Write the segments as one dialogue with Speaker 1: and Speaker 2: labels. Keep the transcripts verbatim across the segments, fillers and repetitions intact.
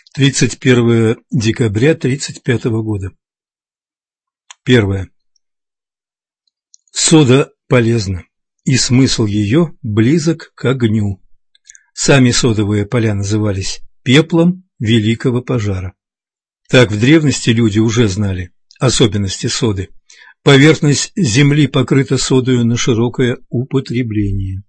Speaker 1: тридцать первое декабря тридцать пятого года. Первое. Сода полезна, и смысл ее близок к огню. Сами содовые поля назывались пеплом великого пожара. Так в древности люди уже знали особенности соды. Поверхность земли покрыта содою на широкое употребление.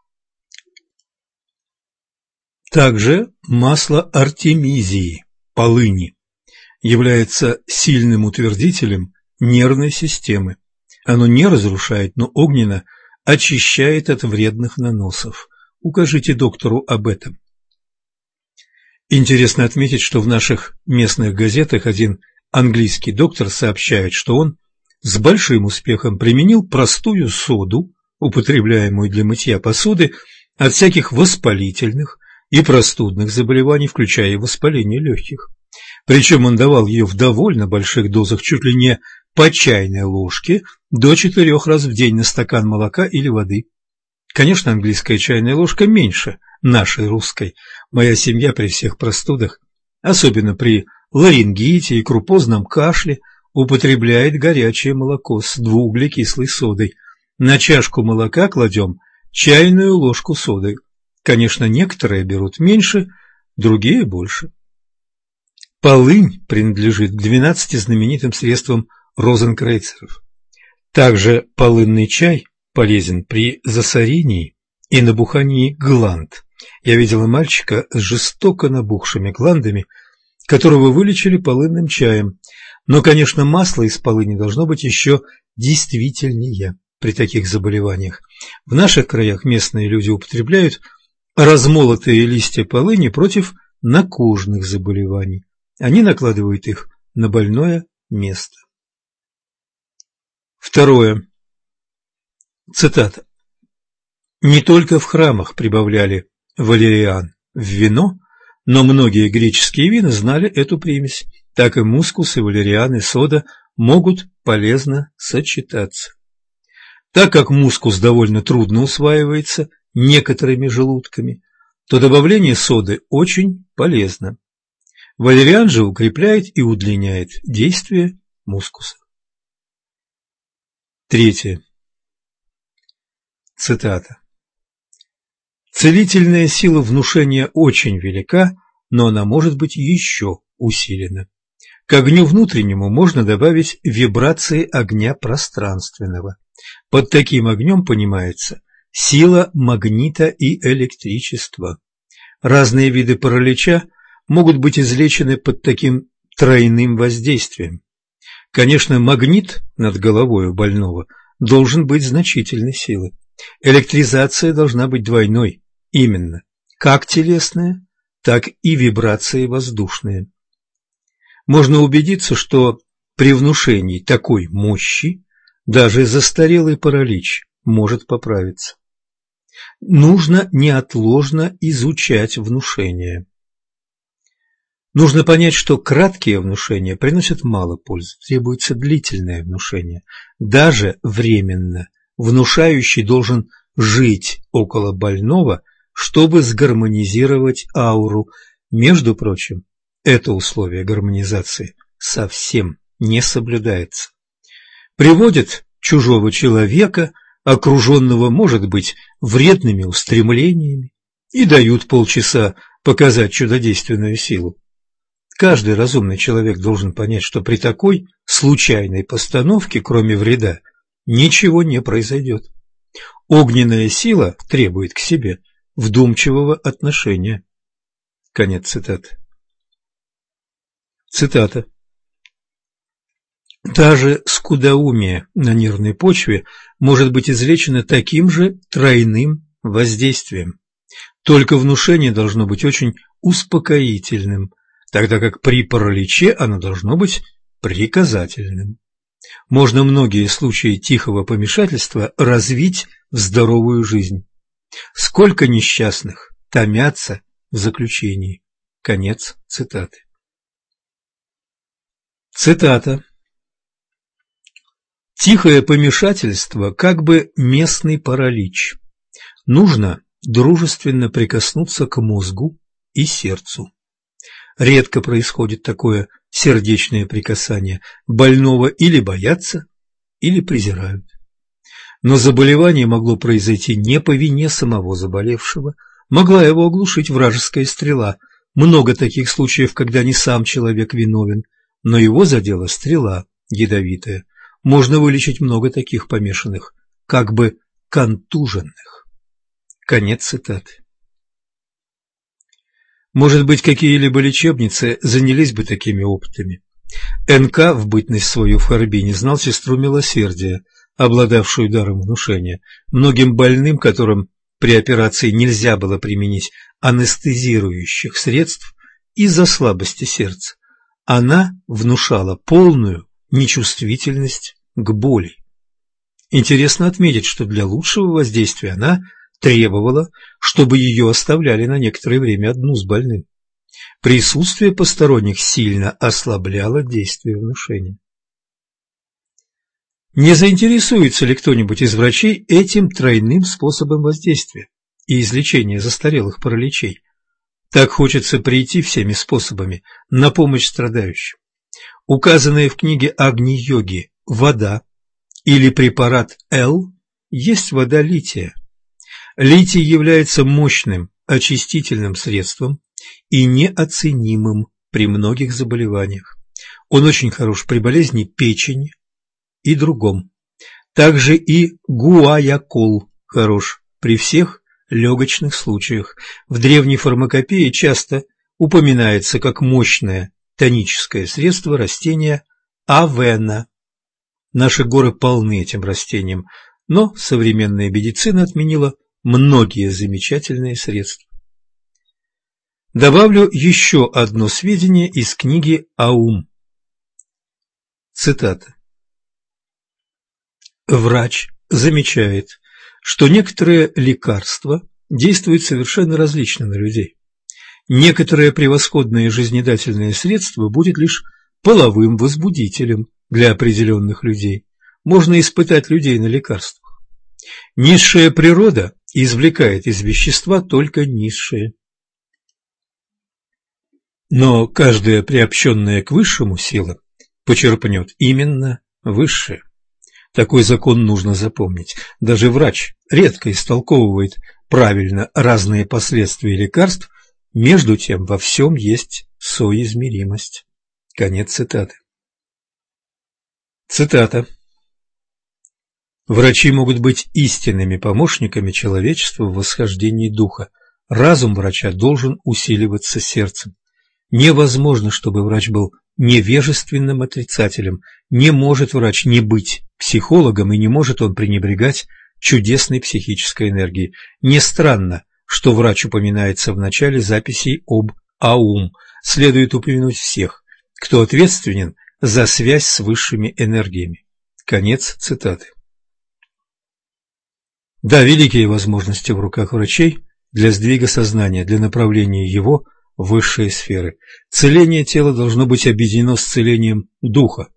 Speaker 1: Также масло артемизии, полыни, является сильным утвердителем нервной системы. Оно не разрушает, но огненно очищает от вредных наносов. Укажите доктору об этом. Интересно отметить, что в наших местных газетах один английский доктор сообщает, что он с большим успехом применил простую соду, употребляемую для мытья посуды, от всяких воспалительных и простудных заболеваний, включая и воспаление легких. Причем он давал ее в довольно больших дозах, чуть ли не по чайной ложке, до четырех раз в день на стакан молока или воды. Конечно, английская чайная ложка меньше нашей русской. Моя семья при всех простудах, особенно при ларингите и крупозном кашле, употребляет горячее молоко с двууглекислой содой. На чашку молока кладем чайную ложку соды. Конечно, некоторые берут меньше, другие больше. Полынь принадлежит к двенадцати знаменитым средствам розенкрейцеров. Также полынный чай полезен при засорении и набухании гланд. Я видела мальчика с жестоко набухшими гландами, которого вылечили полынным чаем. Но, конечно, масло из полыни должно быть еще действительнее при таких заболеваниях. В наших краях местные люди употребляют размолотые листья полыни против накожных заболеваний. Они накладывают их на больное место. Второе. Цитата. «Не только в храмах прибавляли валериан в вино, но многие греческие вина знали эту примесь. Так и мускус, и валериан, и сода могут полезно сочетаться. Так как мускус довольно трудно усваивается некоторыми желудками, то добавление соды очень полезно. Валериан же укрепляет и удлиняет действие мускуса». Третье. Цитата. «Целительная сила внушения очень велика, но она может быть еще усилена. К огню внутреннему можно добавить вибрации огня пространственного. Под таким огнем понимается сила магнита и электричества. Разные виды паралича могут быть излечены под таким тройным воздействием. Конечно, магнит над головой у больного должен быть значительной силы. Электризация должна быть двойной, именно как телесная, так и вибрации воздушные. Можно убедиться, что при внушении такой мощи даже застарелый паралич может поправиться. Нужно неотложно изучать внушение. Нужно понять, что краткие внушения приносят мало пользы, требуется длительное внушение. Даже временно внушающий должен жить около больного, чтобы сгармонизировать ауру. Между прочим, это условие гармонизации совсем не соблюдается. Приводит чужого человека, окруженного, может быть, вредными устремлениями, и дают полчаса показать чудодейственную силу. Каждый разумный человек должен понять, что при такой случайной постановке, кроме вреда, ничего не произойдет. Огненная сила требует к себе вдумчивого отношения. Конец цитаты. Цитата. «Даже скудоумие на нервной почве может быть излечено таким же тройным воздействием. Только внушение должно быть очень успокоительным, тогда как при параличе оно должно быть приказательным. Можно многие случаи тихого помешательства развить в здоровую жизнь. Сколько несчастных томятся в заключении». Конец цитаты. Цитата. «Тихое помешательство как бы местный паралич. Нужно дружественно прикоснуться к мозгу и сердцу. Редко происходит такое сердечное прикасание. Больного или боятся, или презирают. Но заболевание могло произойти не по вине самого заболевшего, могла его оглушить вражеская стрела. Много таких случаев, когда не сам человек виновен, но его задела стрела ядовитая. Можно вылечить много таких помешанных, как бы контуженных. Конец цитаты. Может быть, какие-либо лечебницы занялись бы такими опытами. эн ка в бытность свою в Харбине знал сестру милосердия, обладавшую даром внушения. Многим больным, которым при операции нельзя было применить анестезирующих средств из-за слабости сердца, она внушала полную нечувствительность к боли. Интересно отметить, что для лучшего воздействия она требовала, чтобы ее оставляли на некоторое время одну с больным. Присутствие посторонних сильно ослабляло действие внушения. Не заинтересуется ли кто-нибудь из врачей этим тройным способом воздействия и излечения застарелых параличей? Так хочется прийти всеми способами на помощь страдающим. Указанные в книге Агни-йоги вода или препарат Л есть вода лития. Литий является мощным очистительным средством и неоценимым при многих заболеваниях. Он очень хорош при болезни печени и другом. Также и гуаякол хорош при всех легочных случаях. В древней фармакопее часто упоминается как мощное тоническое средство растения авена. Наши горы полны этим растением, но современная медицина отменила многие замечательные средства. Добавлю еще одно сведение из книги Аум. Цитата. Врач замечает, что некоторые лекарства действуют совершенно различно на людей. Некоторое превосходное жизнедательное средство будет лишь половым возбудителем для определенных людей. Можно испытать людей на лекарствах. Низшая природа извлекает из вещества только низшее. Но каждая приобщенная к высшему сила почерпнет именно высшее. Такой закон нужно запомнить. Даже врач редко истолковывает правильно разные последствия лекарств, между тем во всем есть соизмеримость. Конец цитаты. Цитата. Врачи могут быть истинными помощниками человечества в восхождении духа. Разум врача должен усиливаться сердцем. Невозможно, чтобы врач был невежественным отрицателем. Не может врач не быть психологом, и не может он пренебрегать чудесной психической энергией. Не странно, что врач упоминается в начале записей об Аум. Следует упомянуть всех, кто ответственен за связь с высшими энергиями. Конец цитаты. Да, великие возможности в руках врачей для сдвига сознания, для направления его в высшие сферы. Целение тела должно быть объединено с целением духа.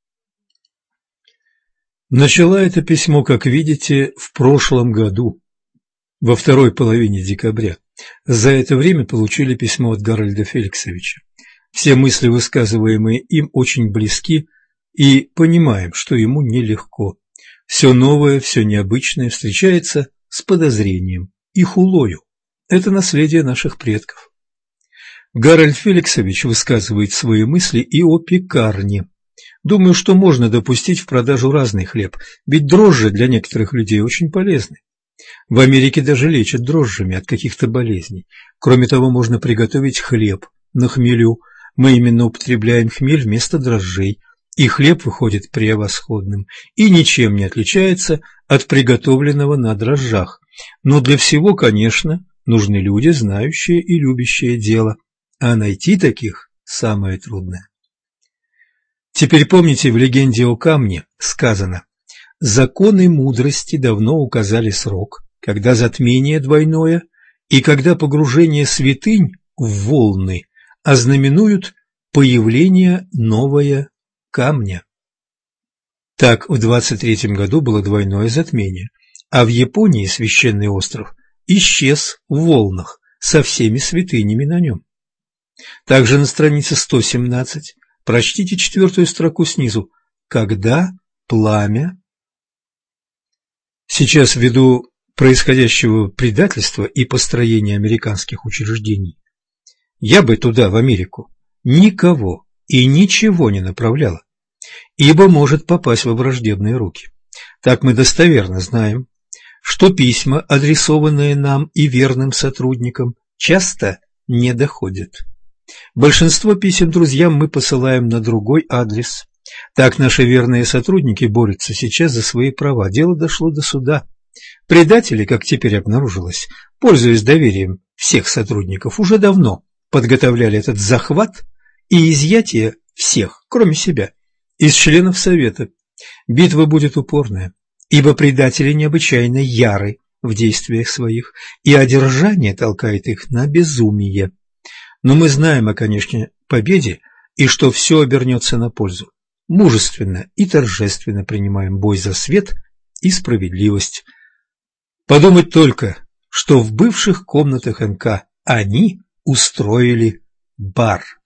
Speaker 1: Начала это письмо, как видите, в прошлом году, во второй половине декабря. За это время получили письмо от Гарольда Феликсовича. Все мысли, высказываемые им, очень близки, и понимаем, что ему нелегко. Все новое, все необычное встречается с подозрением и хулою. Это наследие наших предков. Гарольд Феликсович высказывает свои мысли и о пекарне. Думаю, что можно допустить в продажу разный хлеб, ведь дрожжи для некоторых людей очень полезны. В Америке даже лечат дрожжами от каких-то болезней. Кроме того, можно приготовить хлеб на хмелю. Мы именно употребляем хмель вместо дрожжей, и хлеб выходит превосходным и ничем не отличается от приготовленного на дрожжах. Но для всего, конечно, нужны люди, знающие и любящие дело, а найти таких самое трудное. Теперь помните, в легенде о камне сказано: «Законы мудрости давно указали срок, когда затмение двойное и когда погружение святынь в волны ознаменуют появление новое камня». Так в двадцать третьем году было двойное затмение, а в Японии священный остров исчез в волнах со всеми святынями на нем. Также на странице сто семнадцать прочтите четвертую строку снизу. Когда пламя... Сейчас, ввиду происходящего предательства и построения американских учреждений, я бы туда, в Америку, никого и ничего не направляла, ибо может попасть во враждебные руки. Так мы достоверно знаем, что письма, адресованные нам и верным сотрудникам, часто не доходят. Большинство писем друзьям мы посылаем на другой адрес. Так наши верные сотрудники борются сейчас за свои права. Дело дошло до суда. Предатели, как теперь обнаружилось, пользуясь доверием всех сотрудников, уже давно подготовляли этот захват и изъятие всех, кроме себя, из членов Совета. Битва будет упорная, ибо предатели необычайно яры в действиях своих, и одержание толкает их на безумие. Но мы знаем о конечной победе и что все обернется на пользу. Мужественно и торжественно принимаем бой за свет и справедливость. Подумать только, что в бывших комнатах эн ка они устроили бар.